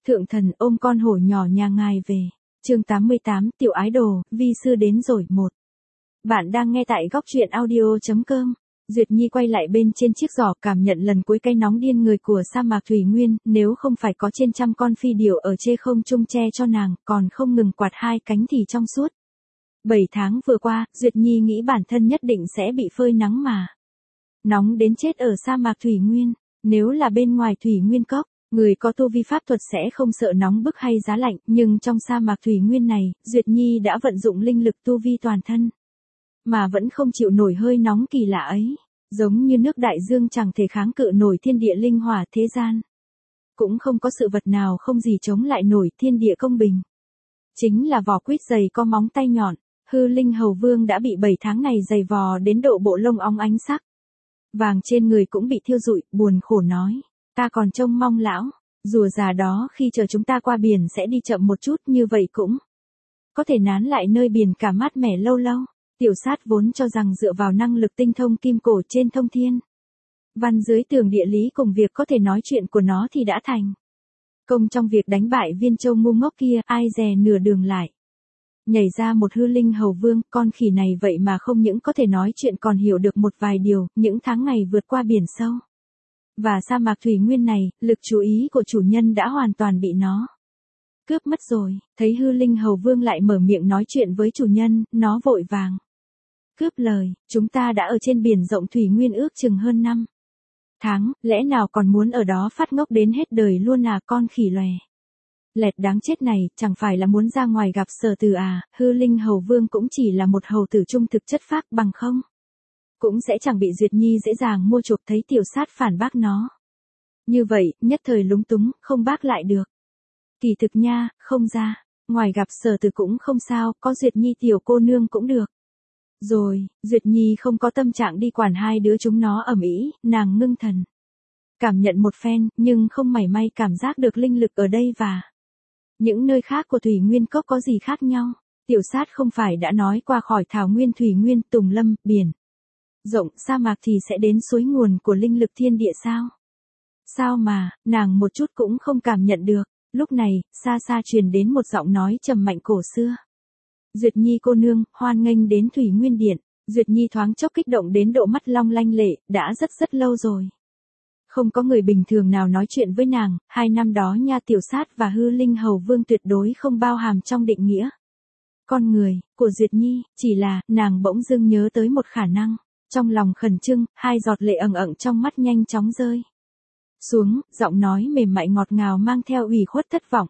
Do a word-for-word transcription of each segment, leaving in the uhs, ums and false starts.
Thượng thần ôm con hổ nhỏ nhà ngài về. Chương tám mươi tám, tiểu ái đồ, vi sư đến rồi. Một. Bạn đang nghe tại góc truyện audio chấm com. Duyệt Nhi quay lại bên trên chiếc giỏ, cảm nhận lần cuối cái nóng điên người của sa mạc Thủy Nguyên, nếu không phải có trên trăm con phi điểu ở trên không trung che cho nàng, còn không ngừng quạt hai cánh thì trong suốt. Bảy tháng vừa qua, Duyệt Nhi nghĩ bản thân nhất định sẽ bị phơi nắng mà. Nóng đến chết ở sa mạc Thủy Nguyên, nếu là bên ngoài Thủy Nguyên cốc, người có tu vi pháp thuật sẽ không sợ nóng bức hay giá lạnh, nhưng trong sa mạc Thủy Nguyên này, Duyệt Nhi đã vận dụng linh lực tu vi toàn thân, mà vẫn không chịu nổi hơi nóng kỳ lạ ấy, giống như nước đại dương chẳng thể kháng cự nổi thiên địa linh hỏa thế gian. Cũng không có sự vật nào không gì chống lại nổi thiên địa công bình. Chính là vỏ quýt dày có móng tay nhọn, hư linh hầu vương đã bị bảy tháng này dày vò đến độ bộ lông óng ánh sắc. Vàng trên người cũng bị thiêu rụi, buồn khổ nói, ta còn trông mong lão, rùa già đó khi chờ chúng ta qua biển sẽ đi chậm một chút, như vậy cũng có thể nán lại nơi biển cả mát mẻ lâu lâu. Tiểu sát vốn cho rằng dựa vào năng lực tinh thông kim cổ trên thông thiên văn dưới tường địa lý cùng việc có thể nói chuyện của nó thì đã thành công trong việc đánh bại viên châu ngu ngốc kia, ai dè nửa đường lại nhảy ra một hư linh hầu vương. Con khỉ này vậy mà không những có thể nói chuyện còn hiểu được một vài điều. Những tháng ngày vượt qua biển sâu và sa mạc Thủy Nguyên này, lực chú ý của chủ nhân đã hoàn toàn bị nó cướp mất rồi. Thấy hư linh hầu vương lại mở miệng nói chuyện với chủ nhân, nó vội vàng cướp lời, chúng ta đã ở trên biển rộng Thủy Nguyên ước chừng hơn năm tháng, lẽ nào còn muốn ở đó phát ngốc đến hết đời luôn à? Con khỉ lòe lẹt đáng chết này, chẳng phải là muốn ra ngoài gặp Sở Từ à? Hư linh hầu vương cũng chỉ là một hầu tử trung thực chất phác, bằng không cũng sẽ chẳng bị Duyệt Nhi dễ dàng mua chuộc. Thấy tiểu sát phản bác nó như vậy, nhất thời lúng túng, không bác lại được. Kỳ thực nha, không ra ngoài gặp Sở Từ cũng không sao, có Duyệt Nhi tiểu cô nương cũng được rồi. Duyệt Nhi không có tâm trạng đi quản hai đứa chúng nó ầm ĩ, nàng ngưng thần cảm nhận một phen, nhưng không mảy may cảm giác được linh lực ở đây và những nơi khác của Thủy Nguyên cốc có gì khác nhau. Tiểu sát không phải đã nói qua khỏi thảo nguyên Thủy Nguyên, tùng lâm, biển rộng, sa mạc thì sẽ đến suối nguồn của linh lực thiên địa sao? Sao mà, nàng một chút cũng không cảm nhận được. Lúc này, xa xa truyền đến một giọng nói trầm mạnh cổ xưa. Duyệt Nhi cô nương, hoan nghênh đến Thủy Nguyên Điện. Duyệt Nhi thoáng chốc kích động đến độ mắt long lanh lệ, đã rất rất lâu rồi không có người bình thường nào nói chuyện với nàng. Hai năm đó nha, tiểu sát và hư linh hầu vương tuyệt đối không bao hàm trong định nghĩa con người của Duyệt Nhi, chỉ là nàng bỗng dưng nhớ tới một khả năng, trong lòng khẩn trương, hai giọt lệ ẩn ẩn trong mắt nhanh chóng rơi xuống, giọng nói mềm mại ngọt ngào mang theo ủy khuất thất vọng.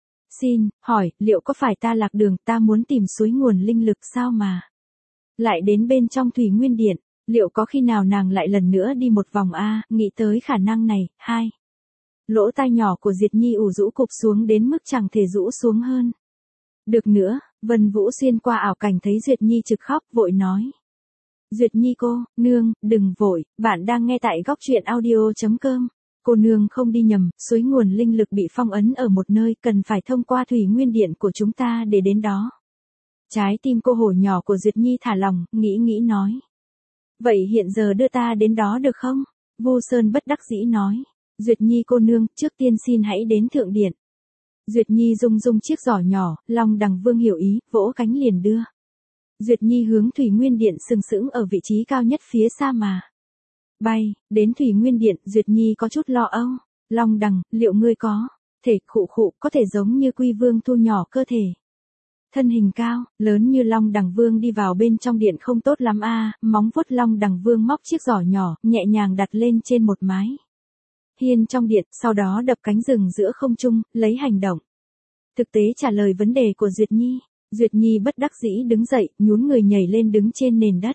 Xin hỏi, liệu có phải ta lạc đường? Ta muốn tìm suối nguồn linh lực, sao mà lại đến bên trong Thủy Nguyên Điện? Liệu có khi nào nàng lại lần nữa đi một vòng a? Nghĩ tới khả năng này, hai lỗ tai nhỏ của Duyệt Nhi ủ rũ cụp xuống đến mức chẳng thể rũ xuống hơn được nữa. Vân Vũ xuyên qua ảo cảnh thấy Duyệt Nhi trực khóc, vội nói, Duyệt Nhi cô nương, đừng vội, bạn đang nghe tại góc truyện audio chấm com. Cô nương không đi nhầm, suối nguồn linh lực bị phong ấn ở một nơi, cần phải thông qua Thủy Nguyên Điện của chúng ta để đến đó. Trái tim cô hổ nhỏ của Duyệt Nhi thả lòng, nghĩ nghĩ nói, vậy hiện giờ đưa ta đến đó được không? Vu Sơn bất đắc dĩ nói, Duyệt Nhi cô nương, trước tiên xin hãy đến Thượng Điện. Duyệt Nhi rung rung chiếc giỏ nhỏ, Long Đằng Vương hiểu ý, vỗ cánh liền đưa Duyệt Nhi hướng Thủy Nguyên Điện sừng sững ở vị trí cao nhất phía xa mà bay. Đến Thủy Nguyên Điện, Duyệt Nhi có chút lo âu. Long Đằng, liệu ngươi có thể khụ khụ có thể giống như Quy Vương thu nhỏ cơ thể thân hình cao lớn như Long Đằng Vương đi vào bên trong điện không tốt lắm a? Móng vuốt Long Đằng Vương móc chiếc giỏ nhỏ, nhẹ nhàng đặt lên trên một mái hiên trong điện, sau đó đập cánh rừng giữa không trung, lấy hành động thực tế trả lời vấn đề của Duyệt Nhi. Duyệt Nhi bất đắc dĩ đứng dậy, nhún người nhảy lên đứng trên nền đất.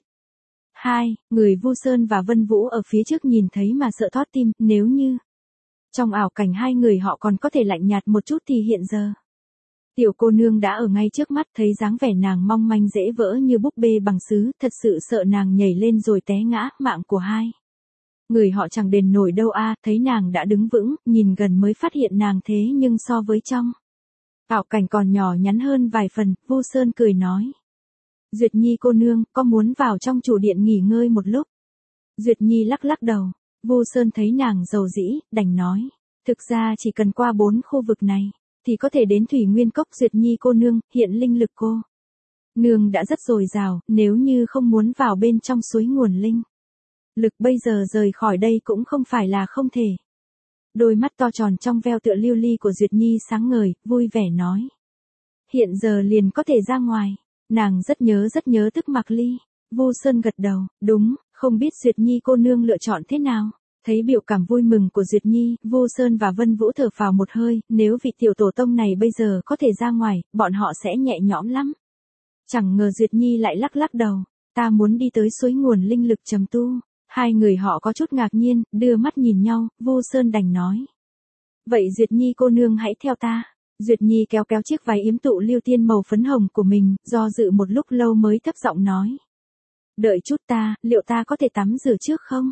Hai người Vu Sơn và Vân Vũ ở phía trước nhìn thấy mà sợ thót tim, nếu như trong ảo cảnh hai người họ còn có thể lạnh nhạt một chút thì hiện giờ tiểu cô nương đã ở ngay trước mắt. Thấy dáng vẻ nàng mong manh dễ vỡ như búp bê bằng sứ, thật sự sợ nàng nhảy lên rồi té ngã, mạng của hai người họ chẳng đền nổi đâu a. Thấy nàng đã đứng vững, nhìn gần mới phát hiện nàng thế nhưng so với trong ảo cảnh còn nhỏ nhắn hơn vài phần. Vu Sơn cười nói, Duyệt Nhi cô nương, có muốn vào trong chủ điện nghỉ ngơi một lúc? Duyệt Nhi lắc lắc đầu. Vu Sơn thấy nàng dầu dĩ, đành nói, Thực ra chỉ cần qua bốn khu vực này, thì có thể đến Thủy Nguyên Cốc. Duyệt Nhi cô nương, hiện linh lực cô nương đã rất dồi dào, nếu như không muốn vào bên trong suối nguồn linh lực bây giờ rời khỏi đây cũng không phải là không thể. Đôi mắt to tròn trong veo tựa lưu ly của Duyệt Nhi sáng ngời, vui vẻ nói. Hiện giờ liền có thể ra ngoài. Nàng rất nhớ rất nhớ tức Mạc Ly. Vu Sơn gật đầu, đúng, không biết Duyệt Nhi cô nương lựa chọn thế nào. Thấy biểu cảm vui mừng của Duyệt Nhi, Vu Sơn và Vân Vũ thở phào một hơi, nếu vị tiểu tổ tông này bây giờ có thể ra ngoài, bọn họ sẽ nhẹ nhõm lắm. Chẳng ngờ Duyệt Nhi lại lắc lắc đầu, ta muốn đi tới suối nguồn linh lực trầm tu. Hai người họ có chút ngạc nhiên, đưa mắt nhìn nhau, Vu Sơn đành nói. Vậy Duyệt Nhi cô nương hãy theo ta. Duyệt Nhi kéo kéo chiếc váy yếm tụ lưu tiên màu phấn hồng của mình, do dự một lúc lâu mới thấp giọng nói. Đợi chút ta, liệu ta có thể tắm rửa trước không?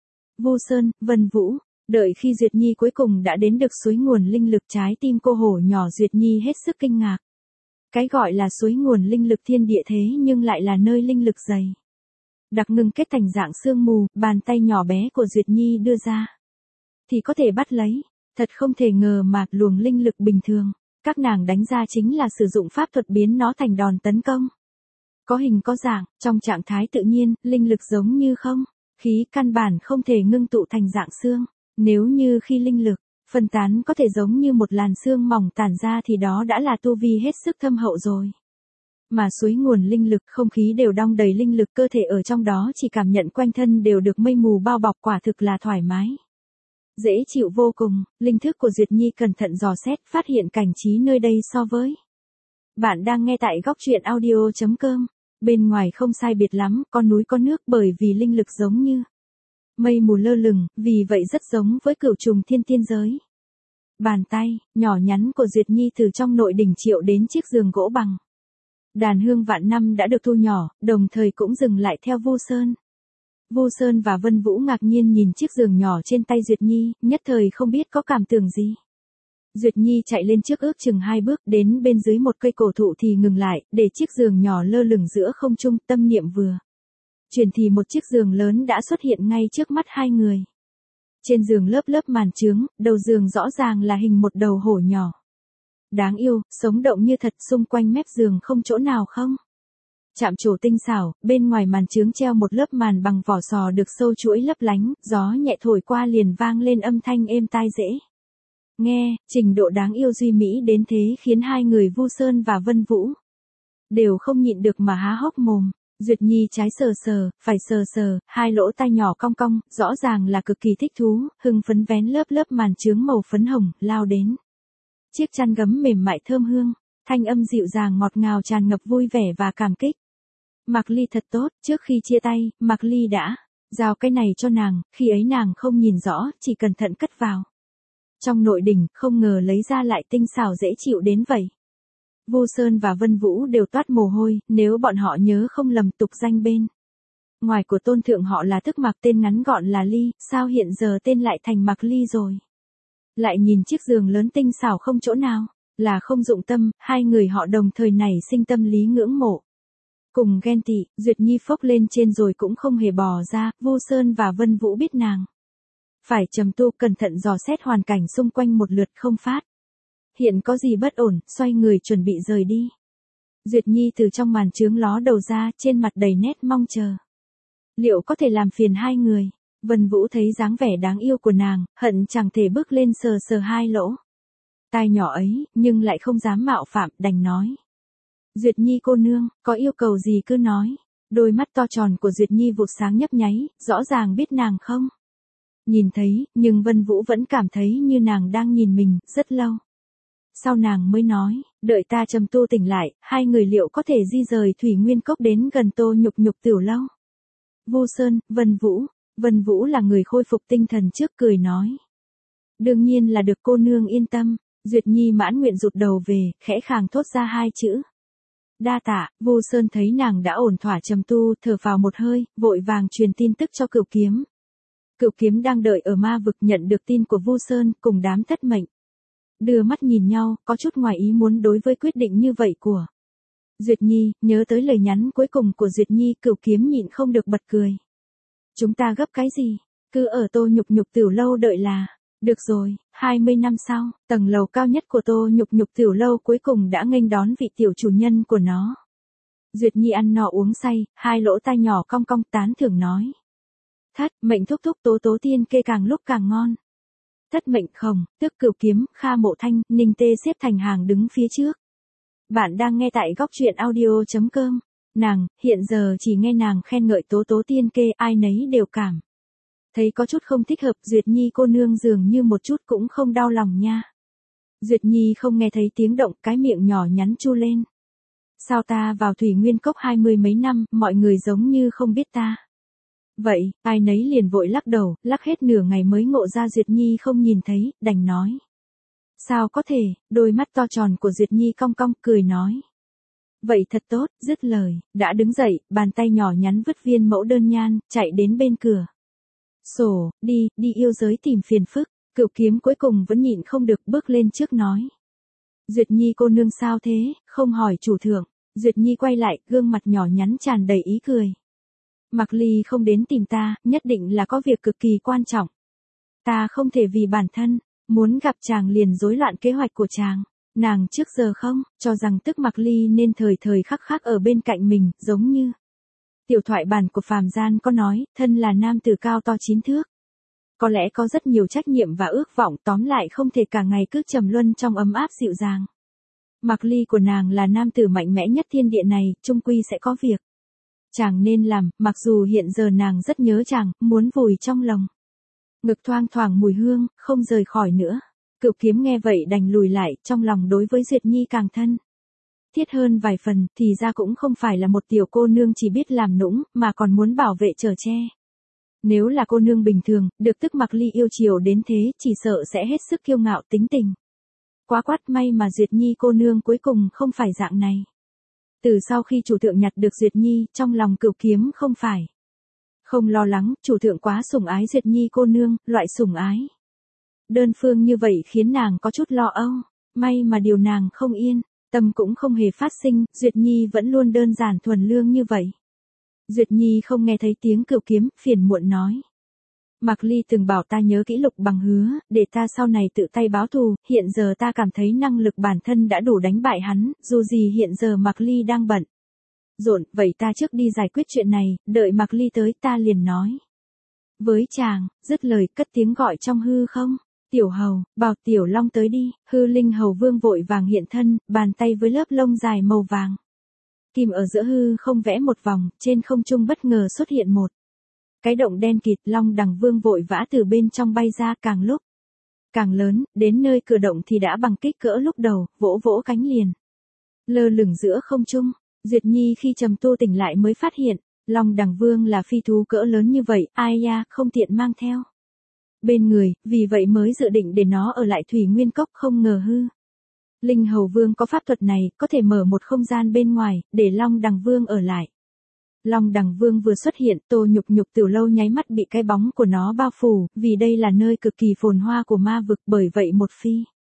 Vu Sơn, Vân Vũ, đợi khi Duyệt Nhi cuối cùng đã đến được suối nguồn linh lực, trái tim cô hổ nhỏ Duyệt Nhi hết sức kinh ngạc. Cái gọi là suối nguồn linh lực thiên địa thế nhưng lại là nơi linh lực dày đặc ngưng kết thành dạng sương mù, bàn tay nhỏ bé của Duyệt Nhi đưa ra thì có thể bắt lấy. Thật không thể ngờ mà luồng linh lực bình thường các nàng đánh ra chính là sử dụng pháp thuật biến nó thành đòn tấn công. Có hình có dạng, trong trạng thái tự nhiên, linh lực giống như không khí, căn bản không thể ngưng tụ thành dạng xương. Nếu như khi linh lực phân tán có thể giống như một làn sương mỏng tản ra thì đó đã là tu vi hết sức thâm hậu rồi. Mà suối nguồn linh lực, không khí đều đong đầy linh lực, cơ thể ở trong đó chỉ cảm nhận quanh thân đều được mây mù bao bọc, quả thực là thoải mái. Dễ chịu vô cùng. Linh thức của Duyệt Nhi cẩn thận dò xét, phát hiện cảnh trí nơi đây so với bạn đang nghe tại góc truyện audio chấm com. Bên ngoài không sai biệt lắm, có núi có nước, bởi vì linh lực giống như mây mù lơ lửng, vì vậy rất giống với cửu trùng thiên tiên giới. Bàn tay nhỏ nhắn của Duyệt Nhi từ trong nội đỉnh triệu đến chiếc giường gỗ bằng đàn hương vạn năm đã được thu nhỏ, đồng thời cũng dừng lại theo Vu Sơn. Vu Sơn và Vân Vũ ngạc nhiên nhìn chiếc giường nhỏ trên tay Duyệt Nhi, nhất thời không biết có cảm tưởng gì. Duyệt Nhi chạy lên trước ước chừng hai bước, đến bên dưới một cây cổ thụ thì ngừng lại, để chiếc giường nhỏ lơ lửng giữa không trung, tâm niệm vừa chuyển thì một chiếc giường lớn đã xuất hiện ngay trước mắt hai người. Trên giường lớp lớp màn trướng, đầu giường rõ ràng là hình một đầu hổ nhỏ. Đáng yêu, sống động như thật, xung quanh mép giường không chỗ nào không chạm trổ tinh xảo, bên ngoài màn trướng treo một lớp màn bằng vỏ sò được sâu chuỗi lấp lánh, gió nhẹ thổi qua liền vang lên âm thanh êm tai dễ nghe, trình độ đáng yêu duy mỹ đến thế khiến hai người Vu Sơn và Vân Vũ đều không nhịn được mà há hốc mồm. Duyệt Nhi trái sờ sờ, phải sờ sờ, hai lỗ tai nhỏ cong cong, rõ ràng là cực kỳ thích thú, hưng phấn vén lớp lớp màn trướng màu phấn hồng, lao đến chiếc chăn gấm mềm mại thơm hương, thanh âm dịu dàng ngọt ngào tràn ngập vui vẻ và cảm kích. Mạc Ly thật tốt, trước khi chia tay, Mạc Ly đã giao cái này cho nàng, khi ấy nàng không nhìn rõ, chỉ cẩn thận cất vào trong nội đỉnh, không ngờ lấy ra lại tinh xảo dễ chịu đến vậy. Vu Sơn và Vân Vũ đều toát mồ hôi, nếu bọn họ nhớ không lầm, tục danh bên ngoài của tôn thượng họ là Thức Mạc, tên ngắn gọn là Ly, sao hiện giờ tên lại thành Mạc Ly rồi? Lại nhìn chiếc giường lớn tinh xảo không chỗ nào là không dụng tâm, hai người họ đồng thời nảy sinh tâm lý ngưỡng mộ cùng ghen tị. Duyệt Nhi phốc lên trên rồi cũng không hề bò ra. Vu Sơn và Vân Vũ biết nàng phải trầm tu, cẩn thận dò xét hoàn cảnh xung quanh một lượt, không phát hiện có gì bất ổn, xoay người chuẩn bị rời đi. Duyệt Nhi từ trong màn trướng ló đầu ra, trên mặt đầy nét mong chờ. Liệu có thể làm phiền hai người? Vân Vũ thấy dáng vẻ đáng yêu của nàng, hận chẳng thể bước lên sờ sờ hai lỗ tai nhỏ ấy, nhưng lại không dám mạo phạm, đành nói. Duyệt Nhi cô nương, có yêu cầu gì cứ nói. Đôi mắt to tròn của Duyệt Nhi vụt sáng nhấp nháy, rõ ràng biết nàng không nhìn thấy, nhưng Vân Vũ vẫn cảm thấy như nàng đang nhìn mình, rất lâu. Sau nàng mới nói, đợi ta trầm tu tỉnh lại, hai người liệu có thể di rời Thủy Nguyên Cốc đến gần Tô Nhục Nhục tiểu lâu? Vu Sơn, Vân Vũ, Vân Vũ là người khôi phục tinh thần trước, cười nói. Đương nhiên là được, cô nương yên tâm. Duyệt Nhi mãn nguyện rụt đầu về, khẽ khàng thốt ra hai chữ. Đa tạ. Vu Sơn thấy nàng đã ổn thỏa trầm tu, thở vào một hơi, vội vàng truyền tin tức cho Cửu Kiếm. Cửu Kiếm đang đợi ở ma vực, nhận được tin của Vu Sơn, cùng đám thất mệnh đưa mắt nhìn nhau, có chút ngoài ý muốn đối với quyết định như vậy của Duyệt Nhi. Nhớ tới lời nhắn cuối cùng của Duyệt Nhi, Cửu Kiếm nhịn không được bật cười. Chúng ta gấp cái gì? Cứ ở Tô Nhục Nhục tiểu lâu đợi là Được rồi, hai mươi năm sau, tầng lầu cao nhất của Tô Nhục Nhục tiểu lâu cuối cùng đã nghênh đón vị tiểu chủ nhân của nó. Duyệt Nhi ăn no uống say, hai lỗ tai nhỏ cong cong tán thưởng nói. Thất, mệnh thúc thúc tố tố tiên kê càng lúc càng ngon. Thất mệnh khổng, tức Cửu Kiếm, Kha Mộ Thanh, Ninh Tê xếp thành hàng đứng phía trước. Bạn đang nghe tại góc truyện audio.com. Nàng, hiện giờ chỉ nghe nàng khen ngợi tố tố tiên kê, ai nấy đều cảm. Thấy có chút không thích hợp, Duyệt Nhi cô nương dường như một chút cũng không đau lòng nha. Duyệt Nhi không nghe thấy tiếng động, cái miệng nhỏ nhắn chu lên. Sao ta vào Thủy Nguyên Cốc hai mươi mấy năm, mọi người giống như không biết ta. Vậy, ai nấy liền vội lắc đầu, lắc hết nửa ngày mới ngộ ra Duyệt Nhi không nhìn thấy, đành nói. Sao có thể, đôi mắt to tròn của Duyệt Nhi cong cong, cười nói. Vậy thật tốt, dứt lời, đã đứng dậy, bàn tay nhỏ nhắn vứt viên mẫu đơn nhan, chạy đến bên cửa. Sổ, đi, đi yêu giới tìm phiền phức, Cửu Kiếm cuối cùng vẫn nhịn không được bước lên trước nói. Duyệt Nhi cô nương sao thế, không hỏi chủ thượng. Duyệt Nhi quay lại, gương mặt nhỏ nhắn tràn đầy ý cười. Mạc Ly không đến tìm ta, nhất định là có việc cực kỳ quan trọng. Ta không thể vì bản thân, muốn gặp chàng liền rối loạn kế hoạch của chàng. Nàng trước giờ không, cho rằng tức Mạc Ly nên thời thời khắc khắc ở bên cạnh mình, giống như. Tiểu thoại bản của phàm gian có nói, thân là nam tử cao to chín thước. Có lẽ có rất nhiều trách nhiệm và ước vọng, tóm lại không thể cả ngày cứ trầm luân trong ấm áp dịu dàng. Mạc Ly của nàng là nam tử mạnh mẽ nhất thiên địa này, chung quy sẽ có việc. Chàng nên làm, mặc dù hiện giờ nàng rất nhớ chàng, muốn vùi trong lòng. Ngực thoang thoảng mùi hương, không rời khỏi nữa. Cửu Kiếm nghe vậy đành lùi lại, trong lòng đối với Duyệt Nhi càng thân. Thiết hơn vài phần, thì ra cũng không phải là một tiểu cô nương chỉ biết làm nũng, mà còn muốn bảo vệ chở che. Nếu là cô nương bình thường, được tức Mạc Ly yêu chiều đến thế, chỉ sợ sẽ hết sức kiêu ngạo tính tình. Quá quát, may mà Duyệt Nhi cô nương cuối cùng không phải dạng này. Từ sau khi chủ thượng nhặt được Duyệt Nhi, trong lòng Cửu Kiếm không phải. Không lo lắng, chủ thượng quá sủng ái Duyệt Nhi cô nương, loại sủng ái. Đơn phương như vậy khiến nàng có chút lo âu, may mà điều nàng không yên, tâm cũng không hề phát sinh, Duyệt Nhi vẫn luôn đơn giản thuần lương như vậy. Duyệt Nhi không nghe thấy tiếng Cửu Kiếm, phiền muộn nói. Mạc Ly từng bảo ta nhớ kỹ Lục Bằng hứa, để ta sau này tự tay báo thù, hiện giờ ta cảm thấy năng lực bản thân đã đủ đánh bại hắn, dù gì hiện giờ Mạc Ly đang bận. Rộn, vậy ta trước đi giải quyết chuyện này, đợi Mạc Ly tới ta liền nói. Với chàng, dứt lời cất tiếng gọi trong hư không, Tiểu Hầu, bảo Tiểu Long tới đi, hư linh hầu vương vội vàng hiện thân, bàn tay với lớp lông dài màu vàng. Kim ở giữa hư không vẽ một vòng, trên không trung bất ngờ xuất hiện một. Cái động đen kịt, Long Đằng Vương vội vã từ bên trong bay ra, càng lúc càng lớn, đến nơi cửa động thì đã bằng kích cỡ lúc đầu, vỗ vỗ cánh liền. Lơ lửng giữa không trung, Duyệt Nhi khi trầm tu tỉnh lại mới phát hiện, Long Đằng Vương là phi thú cỡ lớn như vậy, ai ya, không tiện mang theo bên người, vì vậy mới dự định để nó ở lại Thủy Nguyên Cốc, không ngờ hư. Linh Hầu Vương có pháp thuật này, có thể mở một không gian bên ngoài, để Long Đằng Vương ở lại. Long Đằng Vương vừa xuất hiện, Tô Nhục Nhục tiểu lâu nháy mắt bị cái bóng của nó bao phủ, vì đây là nơi cực kỳ phồn hoa của ma vực, bởi vậy một phi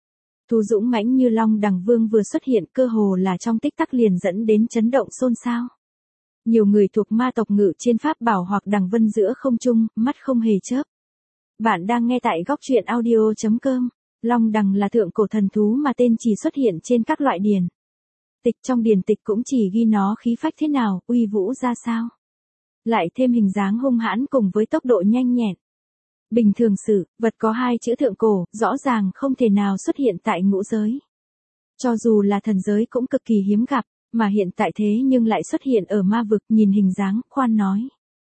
thú dũng mãnh như Long Đằng Vương vừa xuất hiện, cơ hồ là trong tích tắc liền dẫn đến chấn động xôn xao. Nhiều người thuộc ma tộc ngự trên pháp bảo hoặc đằng vân giữa không trung, mắt không hề chớp. Bạn đang nghe tại góc truyện audio.com. Long Đằng là thượng cổ thần thú mà tên chỉ xuất hiện trên các loại điển tịch, trong điển tịch cũng chỉ ghi nó khí phách thế nào, uy vũ ra sao. Lại thêm hình dáng hung hãn cùng với tốc độ nhanh nhẹn. Bình thường sử, vật có hai chữ thượng cổ, rõ ràng không thể nào xuất hiện tại ngũ giới. Cho dù là thần giới cũng cực kỳ hiếm gặp, mà hiện tại thế nhưng lại xuất hiện ở ma vực, nhìn hình dáng, khoan nói.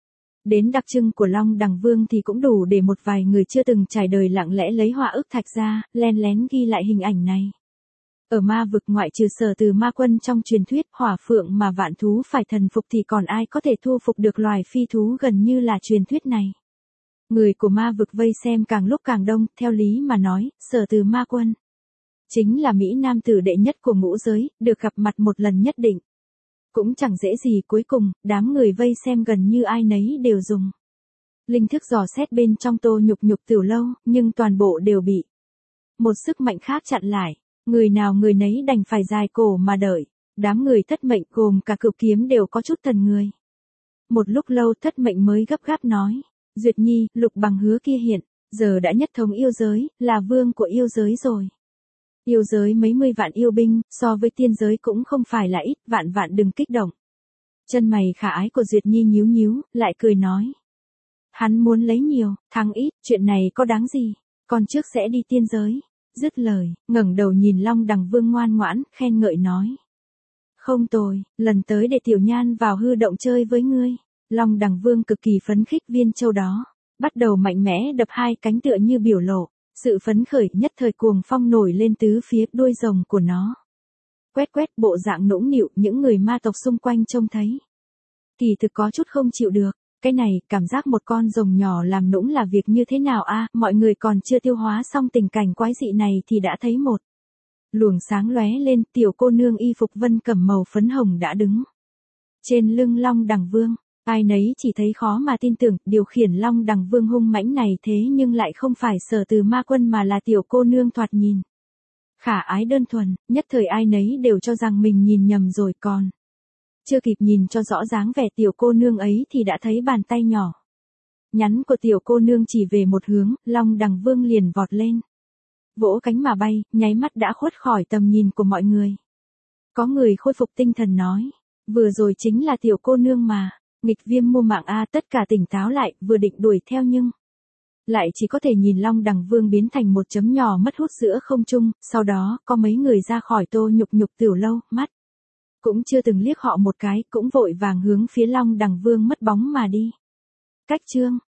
Đến đặc trưng của Long Đằng Vương thì cũng đủ để một vài người chưa từng trải đời lặng lẽ lấy họa ức thạch ra, len lén ghi lại hình ảnh này. Ở ma vực ngoại trừ Sở Từ Ma Quân trong truyền thuyết, hỏa phượng mà vạn thú phải thần phục thì còn ai có thể thu phục được loài phi thú gần như là truyền thuyết này. Người của ma vực vây xem càng lúc càng đông, theo lý mà nói, Sở Từ Ma Quân chính là Mỹ nam tử đệ nhất của ngũ giới, được gặp mặt một lần nhất định. Cũng chẳng dễ gì, cuối cùng, đám người vây xem gần như ai nấy đều dùng linh thức dò xét bên trong Tô Nhục Nhục tiểu lâu, nhưng toàn bộ đều bị một sức mạnh khác chặn lại. Người nào người nấy đành phải dài cổ mà đợi. Đám người Thất Mệnh gồm cả Cửu Kiếm đều có chút thần người. Một lúc lâu Thất Mệnh mới gấp gáp nói. Duyệt Nhi, Lục Bằng hứa kia hiện. Giờ đã nhất thống yêu giới, là vương của yêu giới rồi. Yêu giới mấy mươi vạn yêu binh, so với tiên giới cũng không phải là ít, vạn vạn đừng kích động. Chân mày khả ái của Duyệt Nhi nhíu nhíu, lại cười nói. Hắn muốn lấy nhiều, thắng ít, chuyện này có đáng gì, con trước sẽ đi tiên giới. Dứt lời, ngẩng đầu nhìn Long Đằng Vương ngoan ngoãn, khen ngợi nói. Không tồi, lần tới để Tiểu Nhan vào hư động chơi với ngươi. Long Đằng Vương cực kỳ phấn khích viên châu đó, bắt đầu mạnh mẽ đập hai cánh tựa như biểu lộ, sự phấn khởi nhất thời cuồng phong nổi lên tứ phía đuôi rồng của nó. Quét quét bộ dạng nũng nịu những người ma tộc xung quanh trông thấy. Kỳ thực có chút không chịu được, cái này, cảm giác một con rồng nhỏ làm nũng là việc như thế nào a? Mọi người còn chưa tiêu hóa xong tình cảnh quái dị này thì đã thấy một luồng sáng lóe lên, tiểu cô nương y phục vân cẩm màu phấn hồng đã đứng trên lưng Long Đằng Vương. Ai nấy chỉ thấy khó mà tin tưởng, điều khiển Long Đằng Vương hung mãnh này thế nhưng lại không phải Sở Từ Ma Quân mà là tiểu cô nương thoạt nhìn khả ái đơn thuần, nhất thời ai nấy đều cho rằng mình nhìn nhầm rồi, còn chưa kịp nhìn cho rõ dáng vẻ tiểu cô nương ấy thì đã thấy bàn tay nhỏ nhắn của tiểu cô nương chỉ về một hướng, Long Đằng Vương liền vọt lên, vỗ cánh mà bay, nháy mắt đã khuất khỏi tầm nhìn của mọi người. Có người khôi phục tinh thần nói, vừa rồi chính là tiểu cô nương mà. Nghịch Viêm mua mạng a, tất cả tỉnh táo lại, vừa định đuổi theo nhưng lại chỉ có thể nhìn Long Đằng Vương biến thành một chấm nhỏ mất hút giữa không trung, sau đó có mấy người ra khỏi Tô Nhục Nhục tiểu lâu, mắt cũng chưa từng liếc họ một cái, cũng vội vàng hướng phía Long Đằng Vương mất bóng mà đi. Cách chương